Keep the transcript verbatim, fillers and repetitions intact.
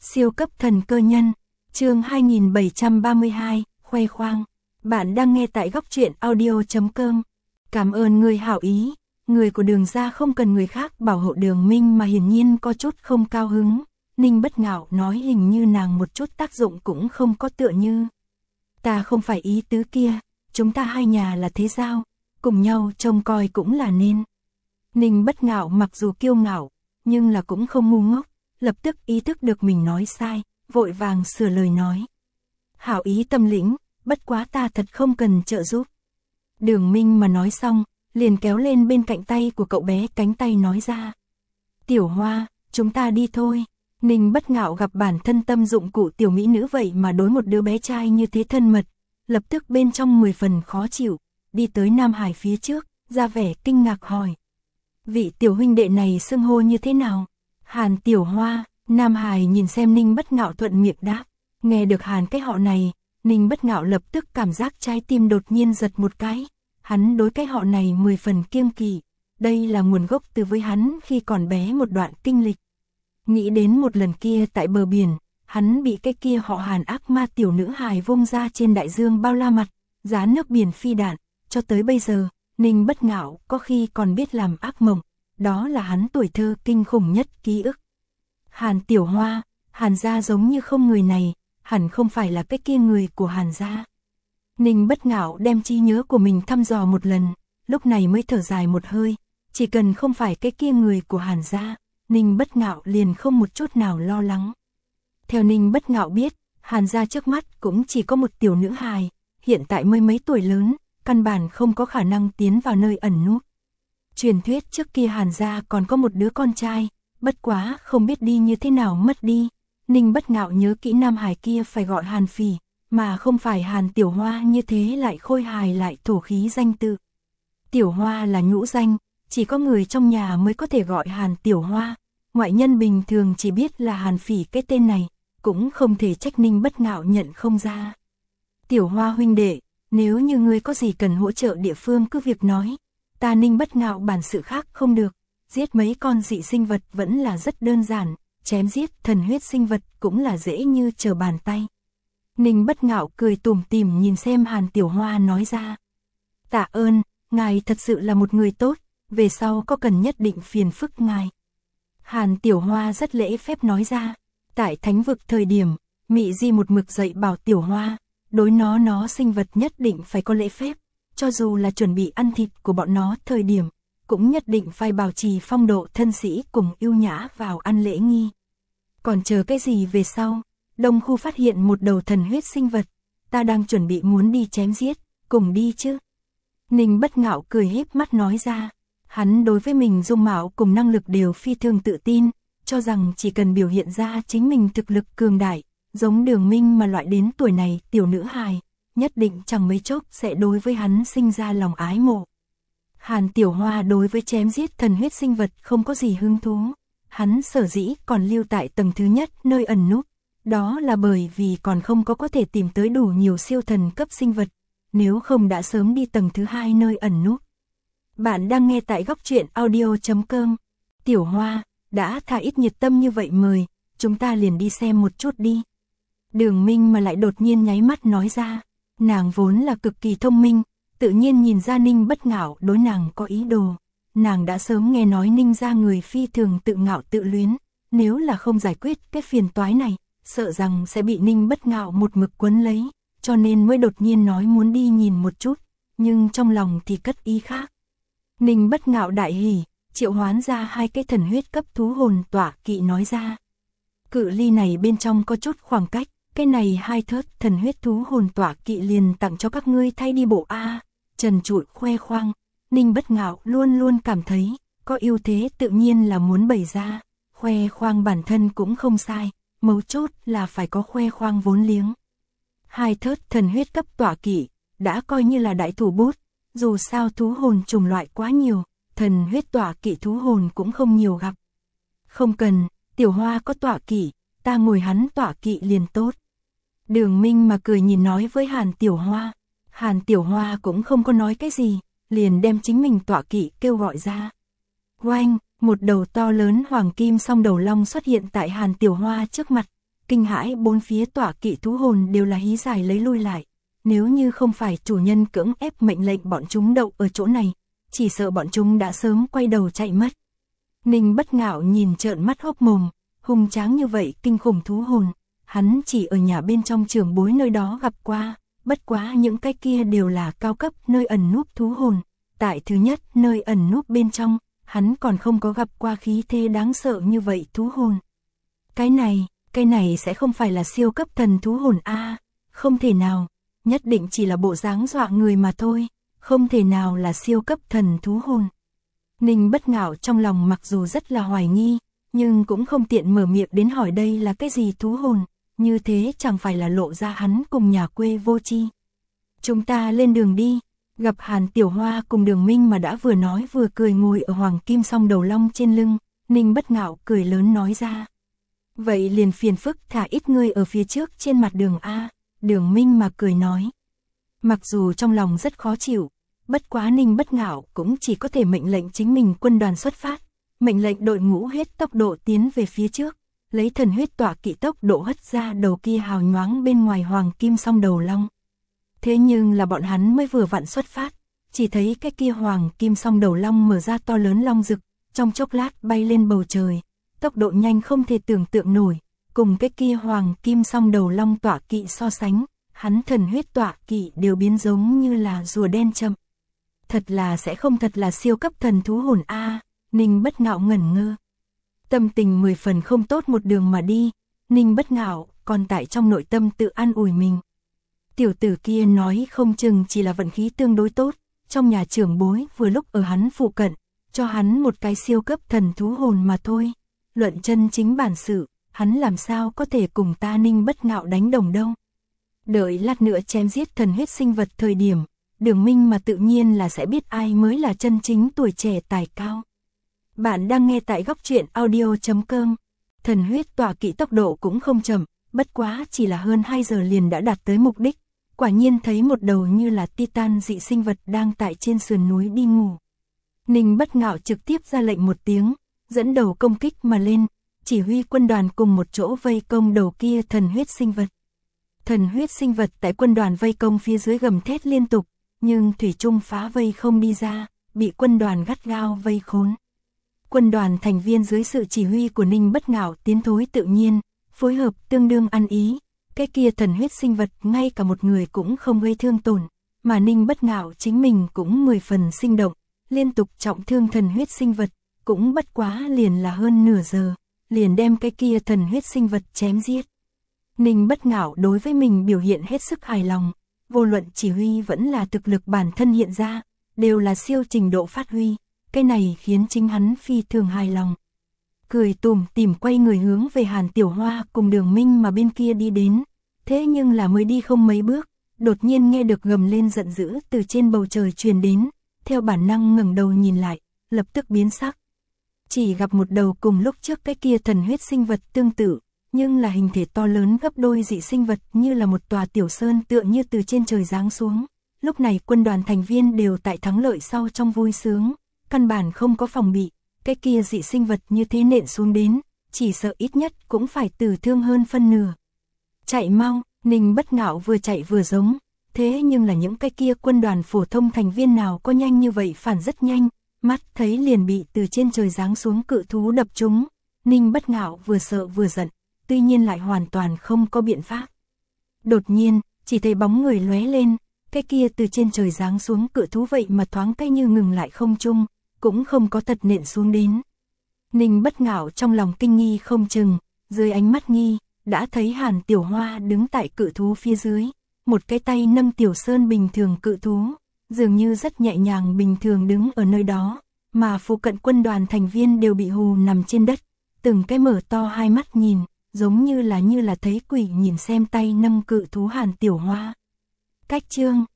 Siêu cấp thần cơ nhân, chương hai nghìn bảy trăm ba mươi hai, khoe khoang. Bạn đang nghe tại góc truyện audio chấm com. Cảm ơn người hảo ý, người của Đường gia không cần người khác bảo hộ Đường Minh mà hiển nhiên có chút không cao hứng. Ninh Bất Ngạo nói hình như nàng một chút tác dụng cũng không có tựa như. Ta không phải ý tứ kia, chúng ta hai nhà là thế giao, cùng nhau trông coi cũng là nên. Ninh Bất Ngạo mặc dù kiêu ngạo, nhưng là cũng không ngu ngốc, lập tức ý thức được mình nói sai, vội vàng sửa lời nói. Hảo ý tâm lĩnh, bất quá ta thật không cần trợ giúp. Đường Minh mà nói xong, liền kéo lên bên cạnh tay của cậu bé cánh tay nói ra. Tiểu Hoa, chúng ta đi thôi. Ninh Bất Ngạo gặp bản thân tâm dụng cụ tiểu mỹ nữ vậy mà đối một đứa bé trai như thế thân mật, lập tức bên trong mười phần khó chịu, đi tới Nam Hải phía trước, ra vẻ kinh ngạc hỏi. Vị tiểu huynh đệ này xưng hô như thế nào? Hàn Tiểu Hoa. Nam Hải nhìn xem Ninh Bất Ngạo thuận miệng đáp. Nghe được Hàn cái họ này, Ninh Bất Ngạo lập tức cảm giác trái tim đột nhiên giật một cái. Hắn đối cái họ này mười phần kiêng kỵ. Đây là nguồn gốc từ với hắn khi còn bé một đoạn kinh lịch. Nghĩ đến một lần kia tại bờ biển, hắn bị cái kia họ Hàn ác ma tiểu nữ hài vung ra trên đại dương bao la mặt, giá nước biển phi đạn, cho tới bây giờ, Ninh Bất Ngạo có khi còn biết làm ác mộng, đó là hắn tuổi thơ kinh khủng nhất ký ức. Hàn Tiểu Hoa, Hàn gia giống như không người này, hẳn không phải là cái kia người của Hàn gia. Ninh Bất Ngạo đem trí nhớ của mình thăm dò một lần, lúc này mới thở dài một hơi, chỉ cần không phải cái kia người của Hàn gia, Ninh Bất Ngạo liền không một chút nào lo lắng. Theo Ninh Bất Ngạo biết, Hàn gia trước mắt cũng chỉ có một tiểu nữ hài, hiện tại mới mấy tuổi lớn, căn bản không có khả năng tiến vào nơi ẩn núp. Truyền thuyết trước kia Hàn gia còn có một đứa con trai, bất quá không biết đi như thế nào mất đi. Ninh Bất Ngạo nhớ kỹ nam hài kia phải gọi Hàn Phỉ, mà không phải Hàn Tiểu Hoa như thế lại khôi hài lại thổ khí danh tự. Tiểu Hoa là nhũ danh, chỉ có người trong nhà mới có thể gọi Hàn Tiểu Hoa, ngoại nhân bình thường chỉ biết là Hàn Phỉ cái tên này, cũng không thể trách Ninh Bất Ngạo nhận không ra. Tiểu Hoa huynh đệ, nếu như ngươi có gì cần hỗ trợ địa phương cứ việc nói, ta Ninh Bất Ngạo bản sự khác không được, giết mấy con dị sinh vật vẫn là rất đơn giản, chém giết thần huyết sinh vật cũng là dễ như trở bàn tay. Ninh Bất Ngạo cười tủm tỉm nhìn xem Hàn Tiểu Hoa nói ra. Tạ ơn, ngài thật sự là một người tốt, về sau có cần nhất định phiền phức ngài. Hàn Tiểu Hoa rất lễ phép nói ra, tại thánh vực thời điểm, Mị Di một mực dạy bảo Tiểu Hoa, đối nó nó sinh vật nhất định phải có lễ phép, cho dù là chuẩn bị ăn thịt của bọn nó thời điểm, cũng nhất định phải bảo trì phong độ thân sĩ cùng yêu nhã vào ăn lễ nghi. Còn chờ cái gì về sau, Đông khu phát hiện một đầu thần huyết sinh vật, ta đang chuẩn bị muốn đi chém giết, cùng đi chứ. Ninh Bất Ngạo cười híp mắt nói ra, hắn đối với mình dung mạo cùng năng lực đều phi thường tự tin, cho rằng chỉ cần biểu hiện ra chính mình thực lực cường đại, giống Đường Minh mà loại đến tuổi này tiểu nữ hài, nhất định chẳng mấy chốc sẽ đối với hắn sinh ra lòng ái mộ. Hàn Tiểu Hoa đối với chém giết thần huyết sinh vật không có gì hứng thú, hắn sở dĩ còn lưu tại tầng thứ nhất nơi ẩn núp, đó là bởi vì còn không có có thể tìm tới đủ nhiều siêu thần cấp sinh vật, nếu không đã sớm đi tầng thứ hai nơi ẩn núp. Bạn đang nghe tại góc truyện audio chấm com. Tiểu Hoa, đã thả ít nhiệt tâm như vậy mời, chúng ta liền đi xem một chút đi. Đường Minh mà lại đột nhiên nháy mắt nói ra, nàng vốn là cực kỳ thông minh, tự nhiên nhìn ra Ninh Bất Ngạo đối nàng có ý đồ. Nàng đã sớm nghe nói Ninh gia người phi thường tự ngạo tự luyến, nếu là không giải quyết cái phiền toái này, sợ rằng sẽ bị Ninh Bất Ngạo một mực quấn lấy, cho nên mới đột nhiên nói muốn đi nhìn một chút, nhưng trong lòng thì cất ý khác. Ninh Bất Ngạo đại hỉ, triệu hoán ra hai cái thần huyết cấp thú hồn tỏa kỵ nói ra. Cự ly này bên trong có chút khoảng cách, cái này hai thớt thần huyết thú hồn tỏa kỵ liền tặng cho các ngươi thay đi bộ a. Trần trụi khoe khoang, Ninh Bất Ngạo luôn luôn cảm thấy, có ưu thế tự nhiên là muốn bày ra, khoe khoang bản thân cũng không sai, mấu chốt là phải có khoe khoang vốn liếng. Hai thớt thần huyết cấp tỏa kỵ, đã coi như là đại thủ bút, dù sao thú hồn chủng loại quá nhiều, thần huyết tỏa kỵ thú hồn cũng không nhiều gặp. Không cần, Tiểu Hoa có tỏa kỵ, ta ngồi hắn tỏa kỵ liền tốt. Đường Minh mà cười nhìn nói với Hàn Tiểu Hoa. Hàn Tiểu Hoa cũng không có nói cái gì, liền đem chính mình tọa kỵ kêu gọi ra. Oanh, một đầu to lớn hoàng kim song đầu long xuất hiện tại Hàn Tiểu Hoa trước mặt, kinh hãi bốn phía tọa kỵ thú hồn đều là hí dài lấy lui lại. Nếu như không phải chủ nhân cưỡng ép mệnh lệnh bọn chúng đậu ở chỗ này, chỉ sợ bọn chúng đã sớm quay đầu chạy mất. Ninh Bất Ngạo nhìn trợn mắt hốc mồm, hung tráng như vậy kinh khủng thú hồn, hắn chỉ ở nhà bên trong trưởng bối nơi đó gặp qua, bất quá những cái kia đều là cao cấp nơi ẩn núp thú hồn, tại thứ nhất nơi ẩn núp bên trong, hắn còn không có gặp qua khí thế đáng sợ như vậy thú hồn. Cái này, cái này sẽ không phải là siêu cấp thần thú hồn a, à, không thể nào, nhất định chỉ là bộ dáng dọa người mà thôi, không thể nào là siêu cấp thần thú hồn. Ninh Bất Ngạo trong lòng mặc dù rất là hoài nghi, nhưng cũng không tiện mở miệng đến hỏi đây là cái gì thú hồn, như thế chẳng phải là lộ ra hắn cùng nhà quê vô tri. Chúng ta lên đường đi, gặp Hàn Tiểu Hoa cùng Đường Minh mà đã vừa nói vừa cười ngồi ở hoàng kim song đầu long trên lưng, Ninh Bất Ngạo cười lớn nói ra. Vậy liền phiền phức thả ít người ở phía trước trên mặt đường A, Đường Minh mà cười nói. Mặc dù trong lòng rất khó chịu, bất quá Ninh Bất Ngạo cũng chỉ có thể mệnh lệnh chính mình quân đoàn xuất phát, mệnh lệnh đội ngũ hết tốc độ tiến về phía trước, lấy thần huyết tọa kỵ tốc độ hất ra đầu kia hào nhoáng bên ngoài hoàng kim song đầu long. Thế nhưng là bọn hắn mới vừa vặn xuất phát, chỉ thấy cái kia hoàng kim song đầu long mở ra to lớn long rực, trong chốc lát bay lên bầu trời, tốc độ nhanh không thể tưởng tượng nổi, cùng cái kia hoàng kim song đầu long tọa kỵ so sánh, hắn thần huyết tọa kỵ đều biến giống như là rùa đen chậm. Thật là sẽ không thật là siêu cấp thần thú hồn a, à, Ninh Bất Ngạo ngẩn ngơ. Tâm tình mười phần không tốt một đường mà đi, Ninh Bất Ngạo còn tại trong nội tâm tự an ủi mình. Tiểu tử kia nói không chừng chỉ là vận khí tương đối tốt, trong nhà trưởng bối vừa lúc ở hắn phụ cận, cho hắn một cái siêu cấp thần thú hồn mà thôi. Luận chân chính bản sự, hắn làm sao có thể cùng ta Ninh Bất Ngạo đánh đồng đâu. Đợi lát nữa chém giết thần huyết sinh vật thời điểm, Đường Minh mà tự nhiên là sẽ biết ai mới là chân chính tuổi trẻ tài cao. Bạn đang nghe tại góc truyện audio chấm com. Thần huyết tọa kỵ tốc độ cũng không chậm, bất quá chỉ là hơn hai giờ liền đã đạt tới mục đích. Quả nhiên thấy một đầu như là Titan dị sinh vật đang tại trên sườn núi đi ngủ. Ninh Bất Ngạo trực tiếp ra lệnh một tiếng, dẫn đầu công kích mà lên, chỉ huy quân đoàn cùng một chỗ vây công đầu kia thần huyết sinh vật. Thần huyết sinh vật tại quân đoàn vây công phía dưới gầm thét liên tục, nhưng thủy chung phá vây không đi ra, bị quân đoàn gắt gao vây khốn. Quân đoàn thành viên dưới sự chỉ huy của Ninh Bất Ngạo tiến thối tự nhiên, phối hợp tương đương ăn ý, cái kia thần huyết sinh vật ngay cả một người cũng không gây thương tổn, mà Ninh Bất Ngạo chính mình cũng mười phần sinh động, liên tục trọng thương thần huyết sinh vật, cũng bất quá liền là hơn nửa giờ, liền đem cái kia thần huyết sinh vật chém giết. Ninh Bất Ngạo đối với mình biểu hiện hết sức hài lòng, vô luận chỉ huy vẫn là thực lực bản thân hiện ra, đều là siêu trình độ phát huy, cái này khiến chính hắn phi thường hài lòng. Cười tủm tỉm quay người hướng về Hàn Tiểu Hoa cùng Đường Minh mà bên kia đi đến, thế nhưng là mới đi không mấy bước, đột nhiên nghe được gầm lên giận dữ từ trên bầu trời truyền đến, theo bản năng ngẩng đầu nhìn lại, lập tức biến sắc. Chỉ gặp một đầu cùng lúc trước cái kia thần huyết sinh vật tương tự, nhưng là hình thể to lớn gấp đôi dị sinh vật như là một tòa tiểu sơn tựa như từ trên trời giáng xuống. Lúc này quân đoàn thành viên đều tại thắng lợi sau trong vui sướng, căn bản không có phòng bị, cái kia dị sinh vật như thế nện xuống đến, chỉ sợ ít nhất cũng phải tử thương hơn phân nửa. Chạy mau, Ninh Bất Ngạo vừa chạy vừa giống, thế nhưng là những cái kia quân đoàn phổ thông thành viên nào có nhanh như vậy, phản rất nhanh, mắt thấy liền bị từ trên trời giáng xuống cự thú đập trúng. Ninh Bất Ngạo vừa sợ vừa giận, tuy nhiên lại hoàn toàn không có biện pháp. Đột nhiên, chỉ thấy bóng người lóe lên, cái kia từ trên trời giáng xuống cự thú vậy mà thoáng cái như ngừng lại không trung, cũng không có thật nện xuống đến. Ninh Bất Ngạo trong lòng kinh nghi không chừng, dưới ánh mắt nghi, đã thấy Hàn Tiểu Hoa đứng tại cự thú phía dưới, một cái tay nâng tiểu sơn bình thường cự thú, dường như rất nhẹ nhàng bình thường đứng ở nơi đó, mà phụ cận quân đoàn thành viên đều bị hù nằm trên đất, từng cái mở to hai mắt nhìn, giống như là như là thấy quỷ nhìn xem tay nâng cự thú Hàn Tiểu Hoa. Cách chương